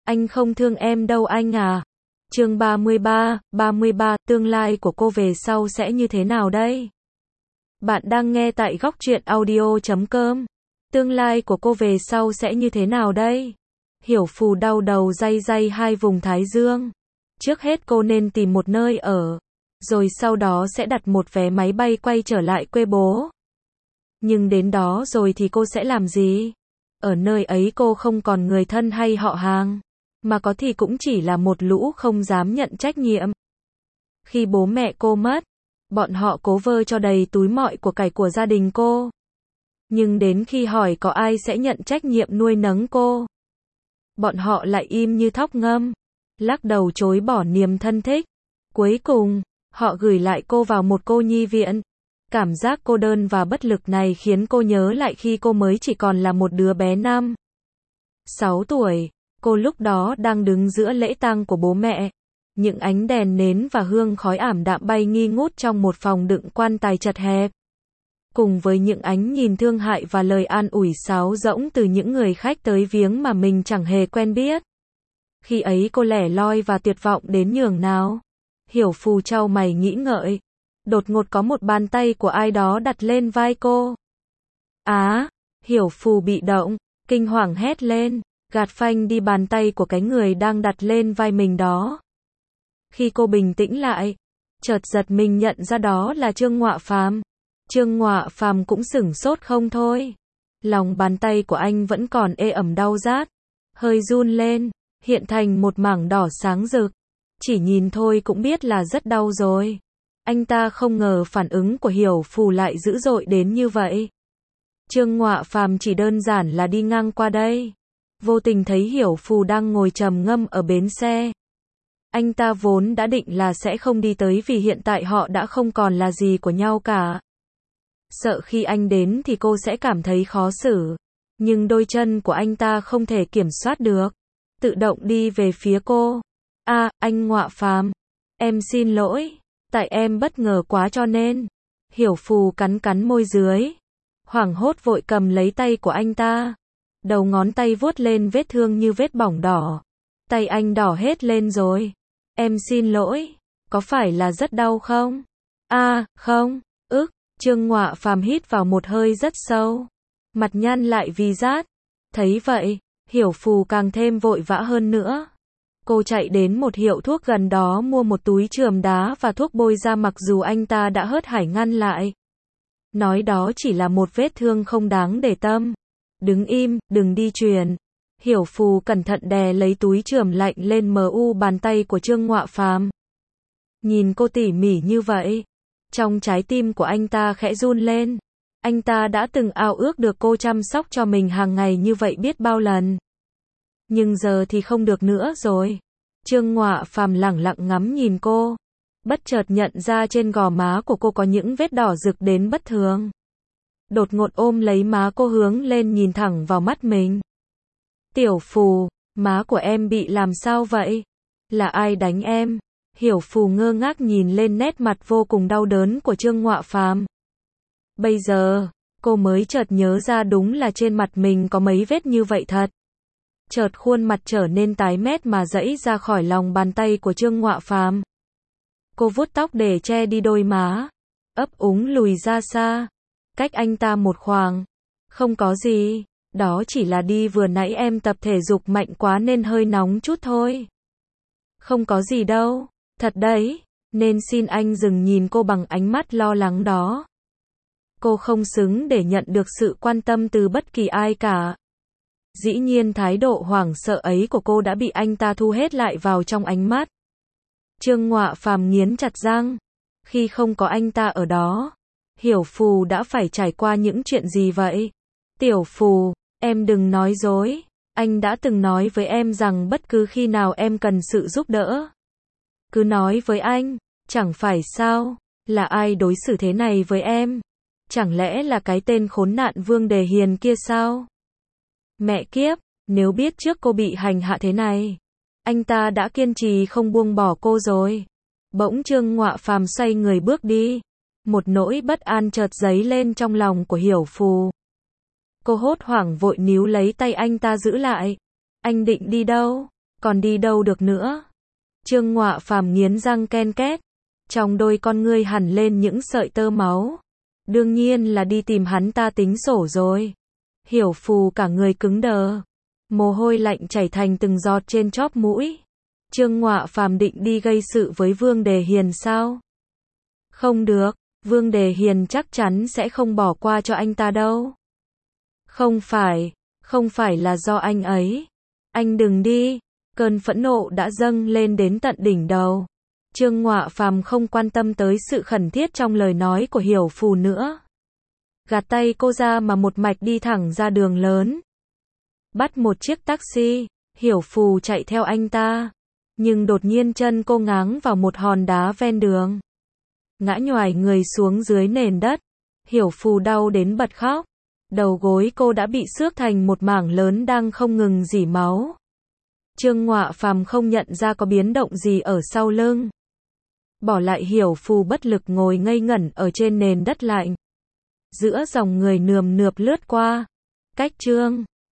Anh không thương em đâu anh à. Chương 33, tương lai của cô về sau sẽ như thế nào đây? Bạn đang nghe tại góc truyện audio.com. Tương lai của cô về sau sẽ như thế nào đây? Hiểu Phù đau đầu day day hai vùng thái dương. Trước hết cô nên tìm một nơi ở, rồi sau đó sẽ đặt một vé máy bay quay trở lại quê bố. Nhưng đến đó rồi thì cô sẽ làm gì? Ở nơi ấy cô không còn người thân hay họ hàng, mà có thì cũng chỉ là một lũ không dám nhận trách nhiệm. Khi bố mẹ cô mất, bọn họ cố vơ cho đầy túi mọi của cải của gia đình cô. Nhưng đến khi hỏi có ai sẽ nhận trách nhiệm nuôi nấng cô, bọn họ lại im như thóc ngâm, lắc đầu chối bỏ niềm thân thích. Cuối cùng, họ gửi lại cô vào một cô nhi viện. Cảm giác cô đơn và bất lực này khiến cô nhớ lại khi cô mới chỉ còn là một đứa bé 6 tuổi. Cô lúc đó đang đứng giữa lễ tang của bố mẹ. Những ánh đèn nến và hương khói ảm đạm bay nghi ngút trong một phòng đựng quan tài chật hẹp. Cùng với những ánh nhìn thương hại và lời an ủi sáo rỗng từ những người khách tới viếng mà mình chẳng hề quen biết. Khi ấy cô lẻ loi và tuyệt vọng đến nhường nào. Hiểu Phù chau mày nghĩ ngợi. Đột ngột có một bàn tay của ai đó đặt lên vai cô. Hiểu Phù bị động, kinh hoàng hét lên, gạt phanh đi bàn tay của cái người đang đặt lên vai mình đó. Khi cô bình tĩnh lại, chợt giật mình nhận ra đó là Trương Ngọa Phàm. Trương Ngọa Phàm cũng sửng sốt không thôi. Lòng bàn tay của anh vẫn còn ê ẩm đau rát, hơi run lên, hiện thành một mảng đỏ sáng rực. Chỉ nhìn thôi cũng biết là rất đau rồi. Anh ta không ngờ phản ứng của Hiểu Phù lại dữ dội đến như vậy. Trương Ngọa Phàm chỉ đơn giản là đi ngang qua đây, vô tình thấy Hiểu Phù đang ngồi trầm ngâm ở bến xe. Anh ta vốn đã định là sẽ không đi tới vì hiện tại họ đã không còn là gì của nhau cả. Sợ khi anh đến thì cô sẽ cảm thấy khó xử. Nhưng đôi chân của anh ta không thể kiểm soát được, tự động đi về phía cô. Anh Ngọa Phàm, em xin lỗi, tại em bất ngờ quá cho nên. Hiểu Phù cắn cắn môi dưới, hoảng hốt vội cầm lấy tay của anh ta. Đầu ngón tay vuốt lên vết thương như vết bỏng đỏ. Tay anh đỏ hết lên rồi. Em xin lỗi, có phải là rất đau không? Không, Trương Ngọa Phàm hít vào một hơi rất sâu, mặt nhăn lại vì rát. Thấy vậy, Hiểu Phù càng thêm vội vã hơn nữa. Cô chạy đến một hiệu thuốc gần đó mua một túi chườm đá và thuốc bôi da mặc dù anh ta đã hớt hải ngăn lại. Nói đó chỉ là một vết thương không đáng để tâm. Đứng im, đừng đi truyền. Hiểu Phù cẩn thận đè lấy túi chườm lạnh lên bàn tay của Trương Ngọa Phàm. Nhìn cô tỉ mỉ như vậy, trong trái tim của anh ta khẽ run lên. Anh ta đã từng ao ước được cô chăm sóc cho mình hàng ngày như vậy biết bao lần. Nhưng giờ thì không được nữa rồi. Trương Ngọa Phàm lẳng lặng ngắm nhìn cô, bất chợt nhận ra trên gò má của cô có những vết đỏ rực đến bất thường. Đột ngột ôm lấy má cô hướng lên nhìn thẳng vào mắt mình. Tiểu Phù, má của em bị làm sao vậy? Là ai đánh em? Hiểu Phù ngơ ngác nhìn lên nét mặt vô cùng đau đớn của Trương Ngọa Phàm. Bây giờ, cô mới chợt nhớ ra đúng là trên mặt mình có mấy vết như vậy thật. Chợt khuôn mặt trở nên tái mét mà giãy ra khỏi lòng bàn tay của Trương Ngọa Phàm. Cô vuốt tóc để che đi đôi má, ấp úng lùi ra xa, cách anh ta một khoảng. Không có gì, đó chỉ là đi vừa nãy em tập thể dục mạnh quá nên hơi nóng chút thôi. Không có gì đâu, thật đấy, nên xin anh dừng nhìn cô bằng ánh mắt lo lắng đó. Cô không xứng để nhận được sự quan tâm từ bất kỳ ai cả. Dĩ nhiên thái độ hoảng sợ ấy của cô đã bị anh ta thu hết lại vào trong ánh mắt. Trương Ngọa Phàm nghiến chặt răng. Khi không có anh ta ở đó, Hiểu Phù đã phải trải qua những chuyện gì vậy? Tiểu Phù, em đừng nói dối. Anh đã từng nói với em rằng bất cứ khi nào em cần sự giúp đỡ, cứ nói với anh, chẳng phải sao? Là ai đối xử thế này với em? Chẳng lẽ là cái tên khốn nạn Vương Đề Hiền kia sao? Mẹ kiếp, nếu biết trước cô bị hành hạ thế này, anh ta đã kiên trì không buông bỏ cô rồi. Bỗng Trương Ngọa Phàm xoay người bước đi. Một nỗi bất an chợt dấy lên trong lòng của Hiểu Phù. Cô hốt hoảng vội níu lấy tay anh ta giữ lại. Anh định đi đâu? Còn đi đâu được nữa? Trương Ngọa Phàm nghiến răng ken két, trong đôi con ngươi hằn lên những sợi tơ máu. Đương nhiên là đi tìm hắn ta tính sổ rồi. Hiểu Phù cả người cứng đờ, mồ hôi lạnh chảy thành từng giọt trên chóp mũi. Trương Ngọa Phàm định đi gây sự với Vương Đề Hiền sao? Không được, Vương Đề Hiền chắc chắn sẽ không bỏ qua cho anh ta đâu. Không phải là do anh ấy. Anh đừng đi. Cơn phẫn nộ đã dâng lên đến tận đỉnh đầu. Trương Ngọa Phàm không quan tâm tới sự khẩn thiết trong lời nói của Hiểu Phù nữa. Gạt tay cô ra mà một mạch đi thẳng ra đường lớn. Bắt một chiếc taxi, Hiểu Phù chạy theo anh ta. Nhưng đột nhiên chân cô ngáng vào một hòn đá ven đường. Ngã nhoài người xuống dưới nền đất. Hiểu Phù đau đến bật khóc. Đầu gối cô đã bị xước thành một mảng lớn đang không ngừng rỉ máu. Trương Ngọa Phàm không nhận ra có biến động gì ở sau lưng. Bỏ lại Hiểu Phù bất lực ngồi ngây ngẩn ở trên nền đất lạnh. Giữa dòng người nườm nượp lướt qua. Cách Trương